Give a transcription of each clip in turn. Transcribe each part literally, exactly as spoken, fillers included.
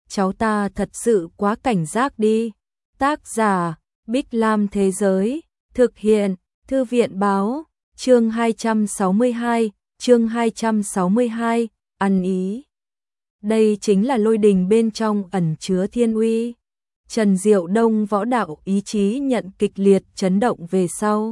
cháu ta thật sự quá cảnh giác đi. Tác giả, Bích Lam Thế Giới, thực hiện, Thư viện Báo, chương hai trăm sáu mươi hai, chương hai trăm sáu mươi hai, ăn ý. Đây chính là lôi đình bên trong ẩn chứa thiên uy. Trần Diệu Đông võ đạo ý chí nhận kịch liệt chấn động về sau.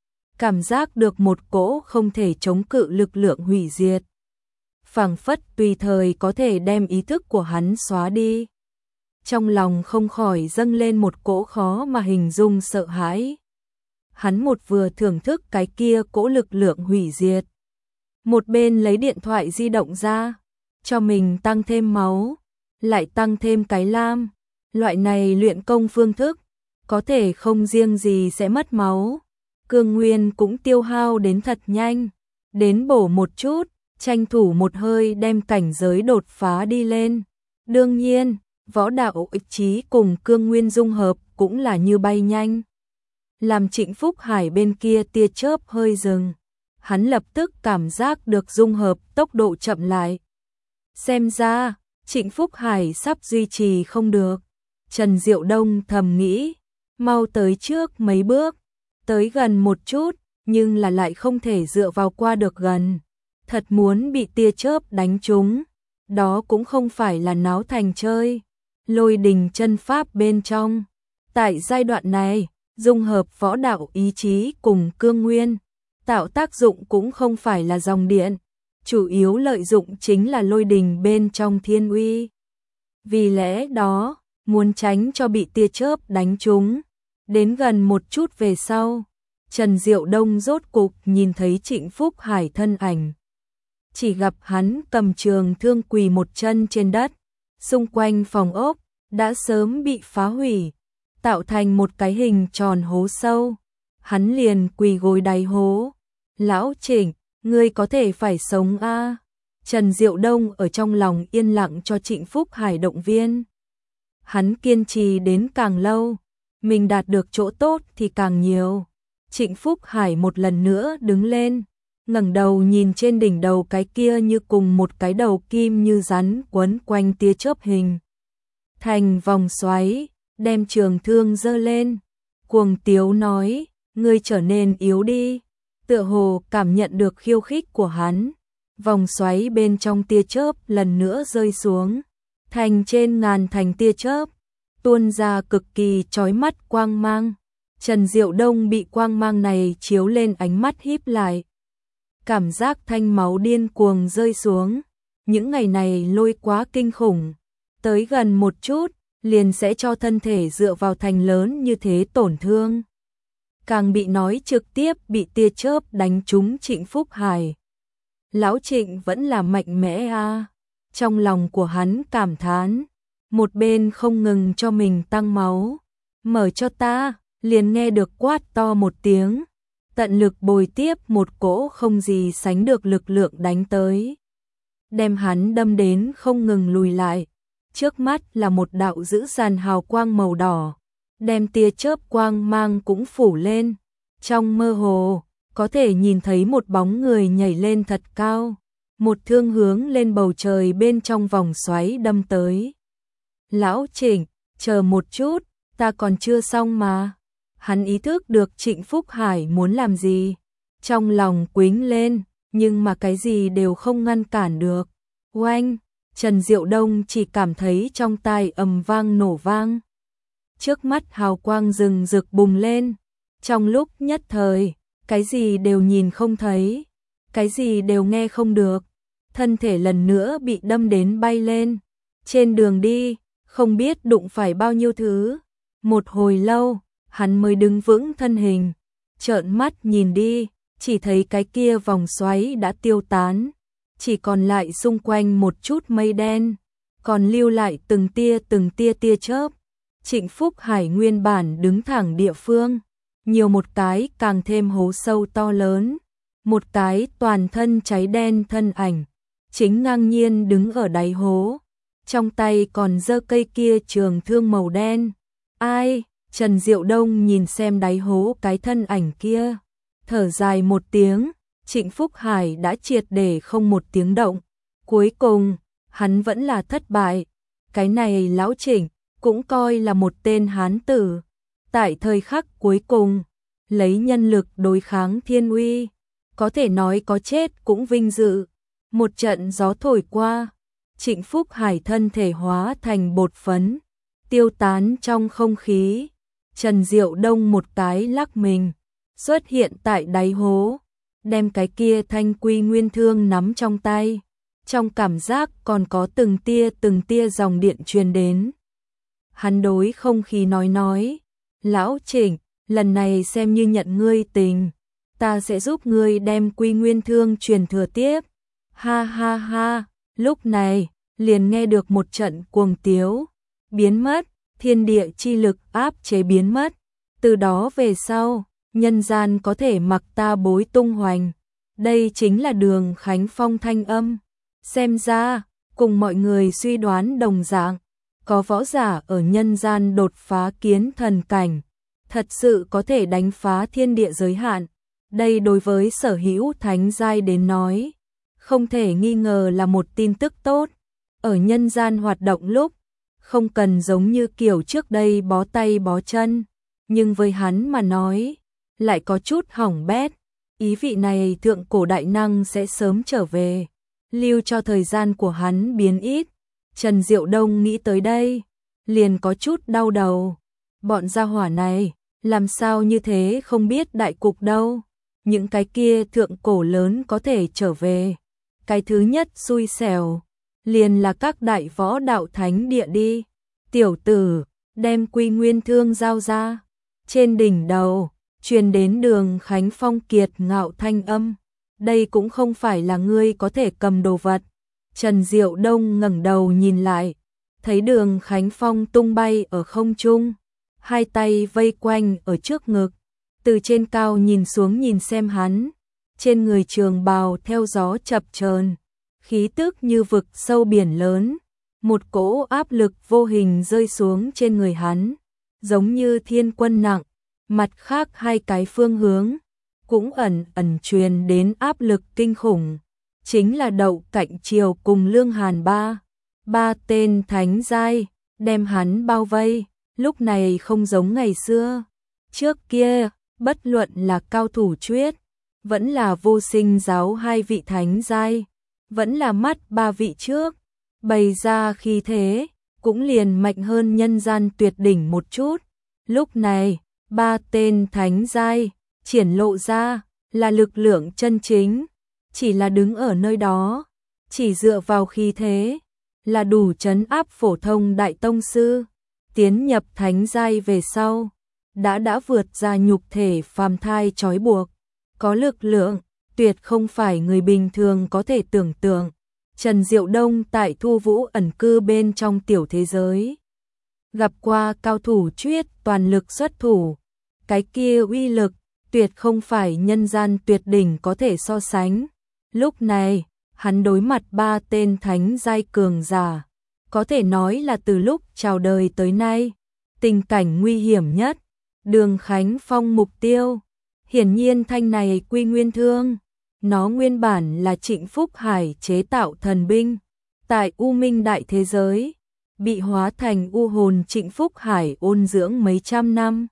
Cảm giác được một cỗ không thể chống cự lực lượng hủy diệt. Phảng phất tùy thời có thể đem ý thức của hắn xóa đi. Trong lòng không khỏi dâng lên một cỗ khó mà hình dung sợ hãi. Hắn một vừa thưởng thức cái kia cỗ lực lượng hủy diệt. Một bên lấy điện thoại di động ra, cho mình tăng thêm máu, lại tăng thêm cái lam. Loại này luyện công phương thức, có thể không riêng gì sẽ mất máu. Cương nguyên cũng tiêu hao đến thật nhanh, đến bổ một chút, tranh thủ một hơi đem cảnh giới đột phá đi lên. Đương nhiên, võ đạo ý chí cùng cương nguyên dung hợp cũng là như bay nhanh. Làm Trịnh Phúc Hải bên kia tia chớp hơi dừng, hắn lập tức cảm giác được dung hợp tốc độ chậm lại. Xem ra, Trịnh Phúc Hải sắp duy trì không được. Trần Diệu Đông thầm nghĩ, mau tới trước mấy bước, tới gần một chút, nhưng là lại không thể dựa vào qua được gần. Thật muốn bị tia chớp đánh trúng, đó cũng không phải là náo thành chơi. Lôi đình chân pháp bên trong, tại giai đoạn này, dung hợp võ đạo ý chí cùng cương nguyên, tạo tác dụng cũng không phải là dòng điện, chủ yếu lợi dụng chính là lôi đình bên trong thiên uy. Vì lẽ đó, muốn tránh cho bị tia chớp đánh trúng, đến gần một chút về sau, Trần Diệu Đông rốt cục nhìn thấy Trịnh Phúc Hải thân ảnh. Chỉ gặp hắn cầm trường thương quỳ một chân trên đất, xung quanh phòng ốc đã sớm bị phá hủy, tạo thành một cái hình tròn hố sâu. Hắn liền quỳ gối đáy hố. Lão Trịnh, ngươi có thể phải sống a. À? Trần Diệu Đông ở trong lòng yên lặng cho Trịnh Phúc Hải động viên. Hắn kiên trì đến càng lâu, mình đạt được chỗ tốt thì càng nhiều. Trịnh Phúc Hải một lần nữa đứng lên, ngẩng đầu nhìn trên đỉnh đầu cái kia như cùng một cái đầu kim như rắn quấn quanh tia chớp hình thành vòng xoáy, đem trường thương giơ lên, cuồng tiếu nói, ngươi trở nên yếu đi. Tựa hồ cảm nhận được khiêu khích của hắn, vòng xoáy bên trong tia chớp lần nữa rơi xuống, thành trên ngàn thành tia chớp, tuôn ra cực kỳ chói mắt quang mang. Trần Diệu Đông bị quang mang này chiếu lên, ánh mắt híp lại. Cảm giác thanh máu điên cuồng rơi xuống. Những ngày này lôi quá kinh khủng, tới gần một chút, liền sẽ cho thân thể dựa vào thành lớn như thế tổn thương. Càng bị nói trực tiếp bị tia chớp đánh trúng Trịnh Phúc Hải. Lão Trịnh vẫn là mạnh mẽ a. À. Trong lòng của hắn cảm thán, một bên không ngừng cho mình tăng máu. Mở cho ta, liền nghe được quát to một tiếng. Tận lực bồi tiếp một cỗ không gì sánh được lực lượng đánh tới. Đem hắn đâm đến không ngừng lùi lại. Trước mắt là một đạo dữ dằn hào quang màu đỏ, đem tia chớp quang mang cũng phủ lên. Trong mơ hồ, có thể nhìn thấy một bóng người nhảy lên thật cao, một thương hướng lên bầu trời bên trong vòng xoáy đâm tới. Lão Trịnh, chờ một chút, ta còn chưa xong mà. Hắn ý thức được Trịnh Phúc Hải muốn làm gì, trong lòng quĩnh lên, nhưng mà cái gì đều không ngăn cản được. Oanh! Trần Diệu Đông chỉ cảm thấy trong tai ầm vang nổ vang. Trước mắt hào quang rừng rực bùng lên. Trong lúc nhất thời, cái gì đều nhìn không thấy, cái gì đều nghe không được. Thân thể lần nữa bị đâm đến bay lên. Trên đường đi, không biết đụng phải bao nhiêu thứ. Một hồi lâu, hắn mới đứng vững thân hình. Trợn mắt nhìn đi, chỉ thấy cái kia vòng xoáy đã tiêu tán. Chỉ còn lại xung quanh một chút mây đen, còn lưu lại từng tia từng tia tia chớp. Trịnh Phúc Hải nguyên bản đứng thẳng địa phương, nhiều một cái càng thêm hố sâu to lớn, một cái toàn thân cháy đen thân ảnh, chính ngang nhiên đứng ở đáy hố, trong tay còn giơ cây kia trường thương màu đen. Ai? Trần Diệu Đông nhìn xem đáy hố cái thân ảnh kia, thở dài một tiếng. Trịnh Phúc Hải đã triệt để không một tiếng động. Cuối cùng, hắn vẫn là thất bại. Cái này lão Trịnh cũng coi là một tên hán tử. Tại thời khắc cuối cùng, lấy nhân lực đối kháng thiên uy, có thể nói có chết cũng vinh dự. Một trận gió thổi qua, Trịnh Phúc Hải thân thể hóa thành bột phấn, tiêu tán trong không khí. Trần Diệu Đông một cái lắc mình, xuất hiện tại đáy hố, đem cái kia thanh quy nguyên thương nắm trong tay. Trong cảm giác còn có từng tia từng tia dòng điện truyền đến. Hắn đối không khí nói nói, lão Trịnh, lần này xem như nhận ngươi tình, ta sẽ giúp ngươi đem quy nguyên thương truyền thừa tiếp. Ha ha ha, lúc này, liền nghe được một trận cuồng tiếu, biến mất, thiên địa chi lực áp chế biến mất. Từ đó về sau, nhân gian có thể mặc ta bối tung hoành. Đây chính là Đường Khánh Phong thanh âm. Xem ra, cùng mọi người suy đoán đồng dạng, có võ giả ở nhân gian đột phá kiến thần cảnh, thật sự có thể đánh phá thiên địa giới hạn. Đây đối với sở hữu thánh giai đến nói, không thể nghi ngờ là một tin tức tốt. Ở nhân gian hoạt động lúc, không cần giống như kiểu trước đây bó tay bó chân, nhưng với hắn mà nói, lại có chút hỏng bét. Ý vị này thượng cổ đại năng sẽ sớm trở về, lưu cho thời gian của hắn biến ít. Trần Diệu Đông nghĩ tới đây, liền có chút đau đầu. Bọn gia hỏa này, làm sao như thế không biết đại cục đâu. Những cái kia thượng cổ lớn có thể trở về. Cái thứ nhất xui xẻo, liền là các đại võ đạo thánh địa đi. Tiểu tử, đem quy nguyên thương giao ra. Trên đỉnh đầu, truyền đến Đường Khánh Phong kiệt ngạo thanh âm. Đây cũng không phải là ngươi có thể cầm đồ vật. Trần Diệu Đông ngẩng đầu nhìn lại, thấy Đường Khánh Phong tung bay ở không trung, hai tay vây quanh ở trước ngực, từ trên cao nhìn xuống nhìn xem hắn, trên người trường bào theo gió chập chờn, khí tức như vực sâu biển lớn, một cỗ áp lực vô hình rơi xuống trên người hắn, giống như thiên quân nặng. Mặt khác hai cái phương hướng cũng ẩn ẩn truyền đến áp lực kinh khủng, chính là Đậu Cạnh Triều cùng Lương Hàn ba, ba tên thánh giai đem hắn bao vây. Lúc này không giống ngày xưa, trước kia bất luận là cao thủ Chuyết, vẫn là Vô Sinh giáo hai vị thánh giai, vẫn là mắt ba vị trước, bày ra khí thế cũng liền mạnh hơn nhân gian tuyệt đỉnh một chút. Lúc này ba tên thánh giai triển lộ ra là lực lượng chân chính, chỉ là đứng ở nơi đó, chỉ dựa vào khí thế là đủ trấn áp phổ thông đại tông sư. Tiến nhập thánh giai về sau, đã đã vượt ra nhục thể phàm thai trói buộc, có lực lượng tuyệt không phải người bình thường có thể tưởng tượng. Trần Diệu Đông tại Thu Vũ ẩn cư bên trong tiểu thế giới, gặp qua cao thủ Chuyết toàn lực xuất thủ, cái kia uy lực tuyệt không phải nhân gian tuyệt đỉnh có thể so sánh. Lúc này, hắn đối mặt ba tên thánh giai cường giả, có thể nói là từ lúc chào đời tới nay, tình cảnh nguy hiểm nhất. Đường Khánh Phong mục tiêu, hiển nhiên thanh này quy nguyên thương, nó nguyên bản là Trịnh Phúc Hải chế tạo thần binh, tại U Minh đại thế giới, bị hóa thành u hồn Trịnh Phúc Hải ôn dưỡng mấy trăm năm.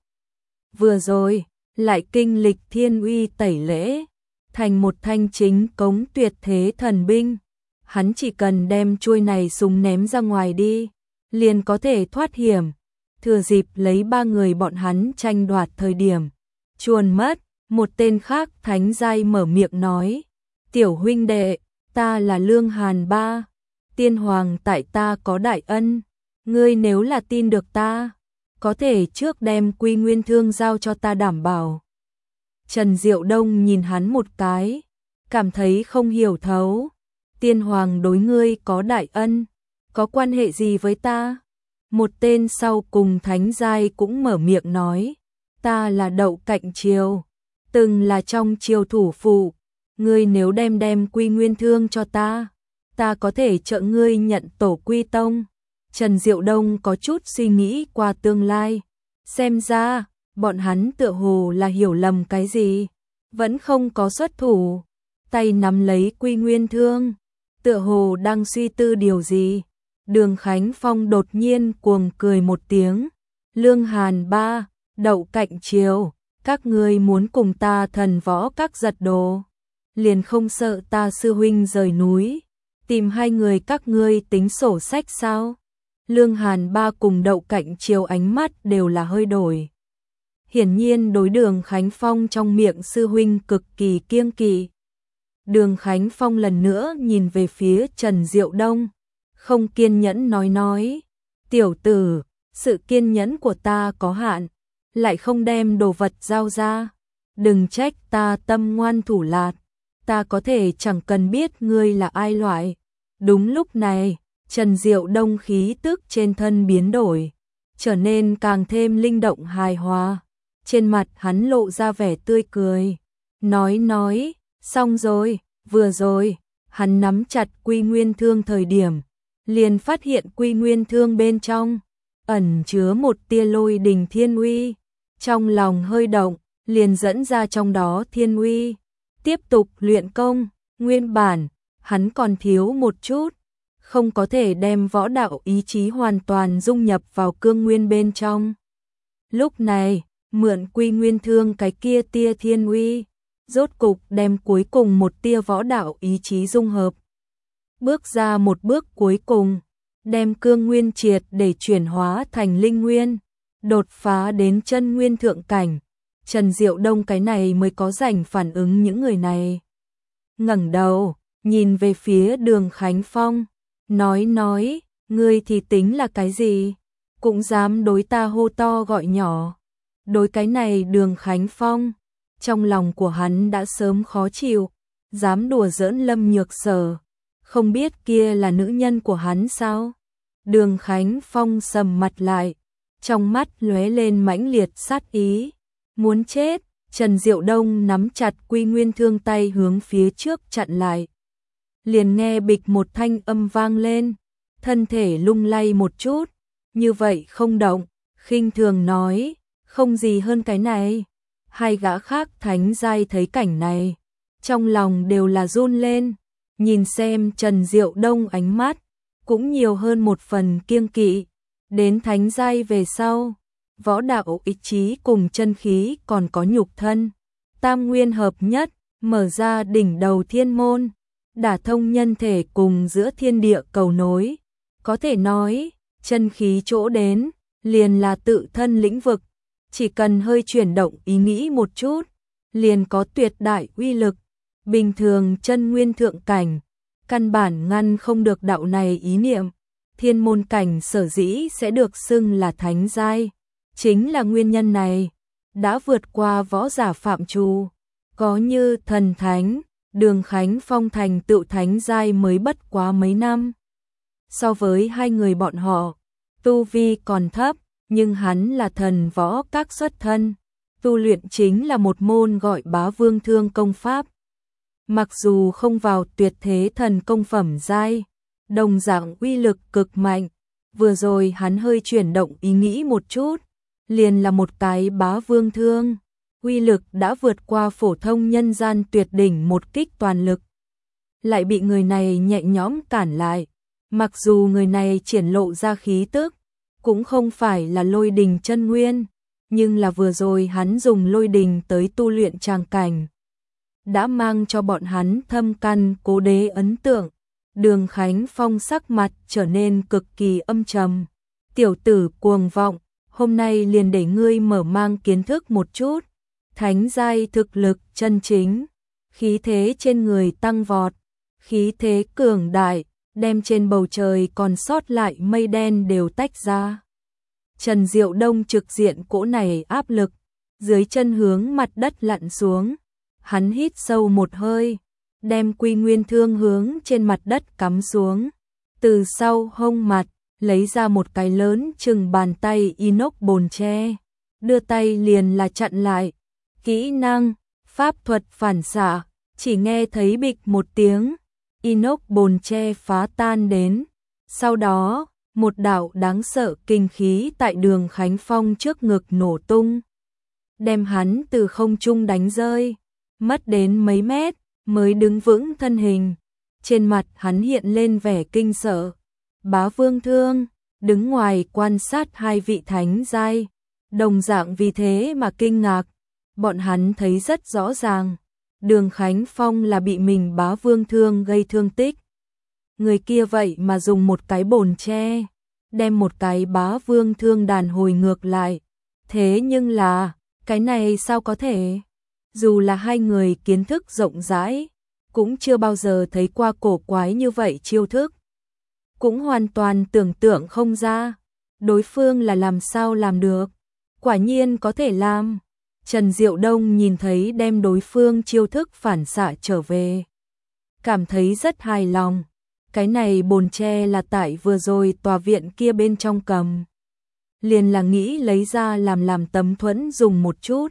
Vừa rồi, lại kinh lịch thiên uy tẩy lễ, thành một thanh chính cống tuyệt thế thần binh. Hắn chỉ cần đem chuôi này súng ném ra ngoài đi, liền có thể thoát hiểm. Thừa dịp lấy ba người bọn hắn tranh đoạt thời điểm, chuồn mất, một tên khác thánh giai mở miệng nói, tiểu huynh đệ, ta là Lương Hàn ba, tiên hoàng tại ta có đại ân, ngươi nếu là tin được ta, có thể trước đem quy nguyên thương giao cho ta đảm bảo. Trần Diệu Đông nhìn hắn một cái, cảm thấy không hiểu thấu, tiên hoàng đối ngươi có đại ân, có quan hệ gì với ta? Một tên sau cùng thánh giai cũng mở miệng nói, ta là Đậu Cạnh Triều, từng là trong triều thủ phụ, ngươi nếu đem đem quy nguyên thương cho ta, ta có thể trợ ngươi nhận tổ quy tông. Trần Diệu Đông có chút suy nghĩ qua tương lai, xem ra, bọn hắn tựa hồ là hiểu lầm cái gì, vẫn không có xuất thủ, tay nắm lấy quy nguyên thương, tựa hồ đang suy tư điều gì. Đường Khánh Phong đột nhiên cuồng cười một tiếng. Lương Hàn Ba, Đậu Cạnh Triều, các ngươi muốn cùng ta thần võ các giật đồ, liền không sợ ta sư huynh rời núi, tìm hai người các ngươi tính sổ sách sao? Lương Hàn Ba cùng Đậu Cạnh Triều ánh mắt đều là hơi đổi. Hiển nhiên đối Đường Khánh Phong trong miệng sư huynh cực kỳ kiêng kỵ. Đường Khánh Phong lần nữa nhìn về phía Trần Diệu Đông, không kiên nhẫn nói nói, tiểu tử, sự kiên nhẫn của ta có hạn, lại không đem đồ vật giao ra, đừng trách ta tâm ngoan thủ lạt, ta có thể chẳng cần biết ngươi là ai loại. Đúng lúc này, Trần Diệu Đông khí tức trên thân biến đổi, trở nên càng thêm linh động hài hòa, trên mặt hắn lộ ra vẻ tươi cười, nói nói, xong rồi, vừa rồi, hắn nắm chặt Quy Nguyên Thương thời điểm, liền phát hiện Quy Nguyên Thương bên trong ẩn chứa một tia lôi đình thiên uy, trong lòng hơi động, liền dẫn ra trong đó thiên uy, tiếp tục luyện công. Nguyên bản hắn còn thiếu một chút, không có thể đem võ đạo ý chí hoàn toàn dung nhập vào cương nguyên bên trong. Lúc này, mượn Quy Nguyên Thương cái kia tia thiên uy, rốt cục đem cuối cùng một tia võ đạo ý chí dung hợp. Bước ra một bước cuối cùng, đem cương nguyên triệt để chuyển hóa thành linh nguyên, đột phá đến chân nguyên thượng cảnh. Trần Diệu Đông cái này mới có rảnh phản ứng những người này. Ngẩng đầu, nhìn về phía Đường Khánh Phong, nói nói, ngươi thì tính là cái gì, cũng dám đối ta hô to gọi nhỏ. Đối cái này Đường Khánh Phong, trong lòng của hắn đã sớm khó chịu, dám đùa giỡn Lâm Nhược Sở, không biết kia là nữ nhân của hắn sao? Đường Khánh Phong sầm mặt lại, trong mắt lóe lên mãnh liệt sát ý, muốn chết. Trần Diệu Đông nắm chặt Quy Nguyên Thương tay hướng phía trước chặn lại. Liền nghe bịch một thanh âm vang lên, thân thể lung lay một chút, như vậy không động, khinh thường nói, không gì hơn cái này. Hai gã khác thánh giai thấy cảnh này, trong lòng đều là run lên, nhìn xem Trần Diệu Đông ánh mắt, cũng nhiều hơn một phần kiêng kỵ. Đến thánh giai về sau, võ đạo ý chí cùng chân khí còn có nhục thân, tam nguyên hợp nhất, mở ra đỉnh đầu thiên môn, đả thông nhân thể cùng giữa thiên địa cầu nối. Có thể nói, chân khí chỗ đến, liền là tự thân lĩnh vực, chỉ cần hơi chuyển động ý nghĩ một chút, liền có tuyệt đại uy lực. Bình thường chân nguyên thượng cảnh, căn bản ngăn không được đạo này ý niệm. Thiên môn cảnh sở dĩ sẽ được xưng là thánh giai, chính là nguyên nhân này, đã vượt qua võ giả phạm trù, có như thần thánh. Đường Khánh Phong thành tựu thánh giai mới bất quá mấy năm. So với hai người bọn họ, tu vi còn thấp, nhưng hắn là thần võ các xuất thân, tu luyện chính là một môn gọi Bá Vương Thương công pháp. Mặc dù không vào tuyệt thế thần công phẩm giai, đồng dạng uy lực cực mạnh, vừa rồi hắn hơi chuyển động ý nghĩ một chút, liền là một cái Bá Vương Thương, uy lực đã vượt qua phổ thông nhân gian tuyệt đỉnh một kích toàn lực. Lại bị người này nhẹ nhõm cản lại, mặc dù người này triển lộ ra khí tức, cũng không phải là lôi đình chân nguyên, nhưng là vừa rồi hắn dùng lôi đình tới tu luyện tràng cảnh, đã mang cho bọn hắn thâm căn cố đế ấn tượng. Đường Khánh Phong sắc mặt trở nên cực kỳ âm trầm. Tiểu tử cuồng vọng, hôm nay liền để ngươi mở mang kiến thức một chút. Thánh giai thực lực chân chính, khí thế trên người tăng vọt, khí thế cường đại, đem trên bầu trời còn sót lại mây đen đều tách ra. Trần Diệu Đông trực diện cỗ này áp lực, dưới chân hướng mặt đất lặn xuống. Hắn hít sâu một hơi, đem Quy Nguyên Thương hướng trên mặt đất cắm xuống. Từ sau hông mặt, lấy ra một cái lớn chừng bàn tay inox bồn tre, đưa tay liền là chặn lại. Kỹ năng, pháp thuật phản xạ, chỉ nghe thấy bịch một tiếng, inox bồn tre phá tan đến. Sau đó, một đạo đáng sợ kinh khí tại Đường Khánh Phong trước ngực nổ tung, đem hắn từ không trung đánh rơi, mất đến mấy mét mới đứng vững thân hình. Trên mặt hắn hiện lên vẻ kinh sợ, Bá Vương Thương đứng ngoài quan sát hai vị thánh giai, đồng dạng vì thế mà kinh ngạc. Bọn hắn thấy rất rõ ràng, Đường Khánh Phong là bị mình Bá Vương Thương gây thương tích. Người kia vậy mà dùng một cái bồn tre, đem một cái Bá Vương Thương đàn hồi ngược lại. Thế nhưng là, cái này sao có thể? Dù là hai người kiến thức rộng rãi, cũng chưa bao giờ thấy qua cổ quái như vậy chiêu thức. Cũng hoàn toàn tưởng tượng không ra, đối phương là làm sao làm được. Quả nhiên có thể làm. Trần Diệu Đông nhìn thấy đem đối phương chiêu thức phản xạ trở về, cảm thấy rất hài lòng. Cái này bồn tre là tại vừa rồi tòa viện kia bên trong cầm, liền là nghĩ lấy ra làm làm tấm thuẫn dùng một chút.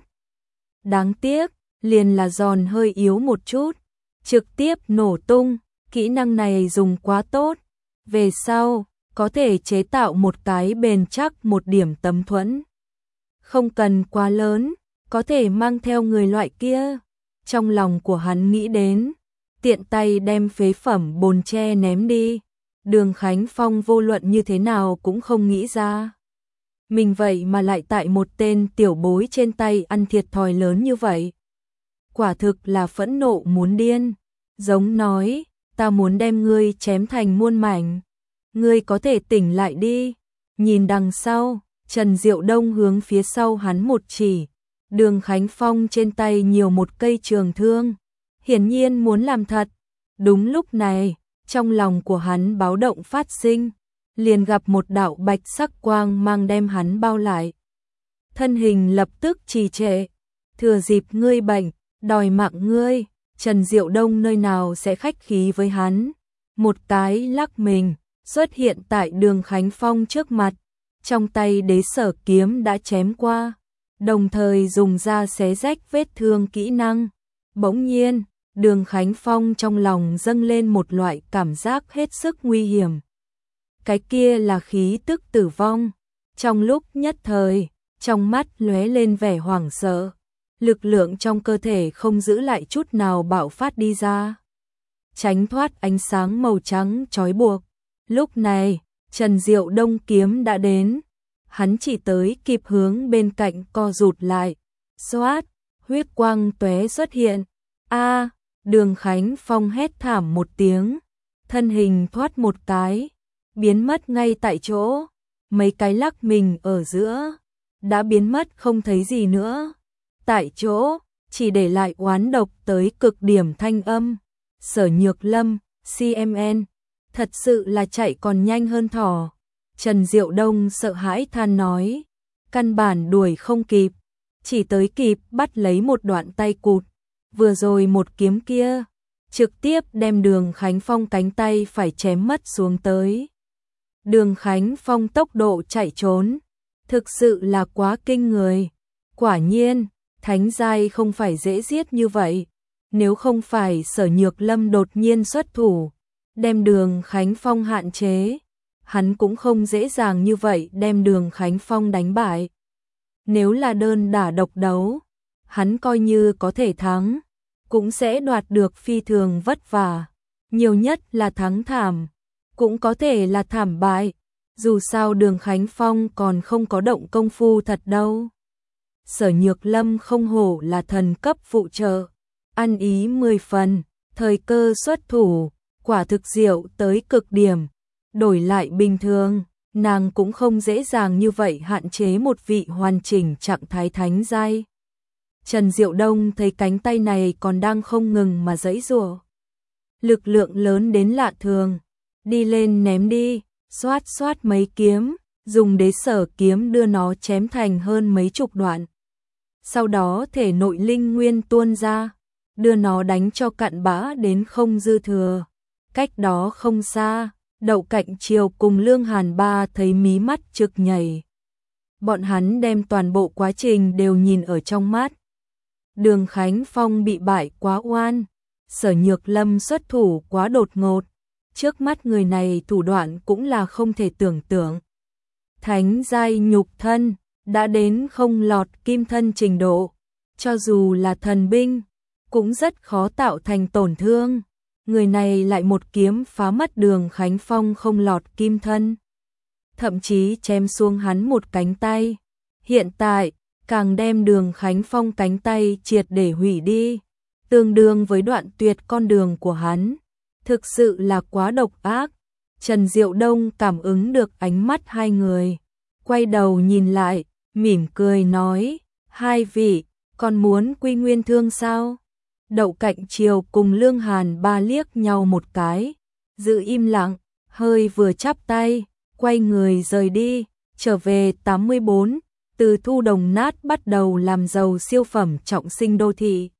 Đáng tiếc, liền là giòn hơi yếu một chút, trực tiếp nổ tung. Kỹ năng này dùng quá tốt, về sau có thể chế tạo một cái bền chắc một điểm tấm thuẫn. Không cần quá lớn, có thể mang theo người loại kia. Trong lòng của hắn nghĩ đến, tiện tay đem phế phẩm bồn tre ném đi. Đường Khánh Phong vô luận như thế nào cũng không nghĩ ra, mình vậy mà lại tại một tên tiểu bối trên tay ăn thiệt thòi lớn như vậy. Quả thực là phẫn nộ muốn điên, giống nói, ta muốn đem ngươi chém thành muôn mảnh. Ngươi có thể tỉnh lại đi. Nhìn đằng sau, Trần Diệu Đông hướng phía sau hắn một chỉ. Đường Khánh Phong trên tay nhiều một cây trường thương, hiển nhiên muốn làm thật. Đúng lúc này, trong lòng của hắn báo động phát sinh, liền gặp một đạo bạch sắc quang mang đem hắn bao lại. Thân hình lập tức trì trệ, thừa dịp ngươi bệnh, đòi mạng ngươi. Trần Diệu Đông nơi nào sẽ khách khí với hắn, một cái lắc mình, xuất hiện tại Đường Khánh Phong trước mặt, trong tay đế sở kiếm đã chém qua, đồng thời dùng ra xé rách vết thương kỹ năng. Bỗng nhiên, Đường Khánh Phong trong lòng dâng lên một loại cảm giác hết sức nguy hiểm. Cái kia là khí tức tử vong. Trong lúc nhất thời, trong mắt lóe lên vẻ hoảng sợ, lực lượng trong cơ thể không giữ lại chút nào bạo phát đi ra, tránh thoát ánh sáng màu trắng trói buộc. Lúc này, Trần Diệu Đông kiếm đã đến, hắn chỉ tới kịp hướng bên cạnh co rụt lại, xoát, huyết quang tóe xuất hiện. A, Đường Khánh Phong hét thảm một tiếng, thân hình thoát một cái, biến mất ngay tại chỗ, mấy cái lắc mình ở giữa, đã biến mất không thấy gì nữa. Tại chỗ, chỉ để lại oán độc tới cực điểm thanh âm. Sở Nhược Lâm, xê em en, thật sự là chạy còn nhanh hơn thỏ. Trần Diệu Đông sợ hãi than nói, căn bản đuổi không kịp, chỉ tới kịp bắt lấy một đoạn tay cụt. Vừa rồi một kiếm kia, trực tiếp đem Đường Khánh Phong cánh tay phải chém mất xuống tới. Đường Khánh Phong tốc độ chạy trốn, thực sự là quá kinh người. Quả nhiên, thánh giai không phải dễ giết như vậy. Nếu không phải Sở Nhược Lâm đột nhiên xuất thủ, đem Đường Khánh Phong hạn chế, hắn cũng không dễ dàng như vậy đem Đường Khánh Phong đánh bại. Nếu là đơn đả độc đấu, hắn coi như có thể thắng, cũng sẽ đoạt được phi thường vất vả. Nhiều nhất là thắng thảm, cũng có thể là thảm bại. Dù sao Đường Khánh Phong còn không có động công phu thật đâu. Sở Nhược Lâm không hổ là thần cấp phụ trợ, ăn ý mười phần, thời cơ xuất thủ, quả thực diệu tới cực điểm. Đổi lại bình thường, nàng cũng không dễ dàng như vậy hạn chế một vị hoàn chỉnh trạng thái thánh giai. Trần Diệu Đông thấy cánh tay này còn đang không ngừng mà giãy giụa, lực lượng lớn đến lạ thường, đi lên ném đi, xoát xoát mấy kiếm, dùng đế sở kiếm đưa nó chém thành hơn mấy chục đoạn. Sau đó thể nội linh nguyên tuôn ra, đưa nó đánh cho cặn bã đến không dư thừa. Cách đó không xa, Đậu Cạnh Triều cùng Lương Hàn Ba thấy mí mắt trực nhảy. Bọn hắn đem toàn bộ quá trình đều nhìn ở trong mắt. Đường Khánh Phong bị bại quá oan, Sở Nhược Lâm xuất thủ quá đột ngột, trước mắt người này thủ đoạn cũng là không thể tưởng tượng. Thánh giai nhục thân, đã đến không lọt kim thân trình độ, cho dù là thần binh, cũng rất khó tạo thành tổn thương. người này lại một kiếm phá mất Đường Khánh Phong không lọt kim thân, thậm chí chém xuống hắn một cánh tay. Hiện tại, càng đem Đường Khánh Phong cánh tay triệt để hủy đi, tương đương với đoạn tuyệt con đường của hắn. Thực sự là quá độc ác. Trần Diệu Đông cảm ứng được ánh mắt hai người, quay đầu nhìn lại, mỉm cười nói, hai vị, còn muốn quy nguyên thương sao? Đậu Cạnh Triều cùng Lương Hàn Ba liếc nhau một cái, giữ im lặng, hơi vừa chắp tay, quay người rời đi, trở về tám mươi bốn, từ thu đồng nát bắt đầu làm giàu siêu phẩm trọng sinh đô thị.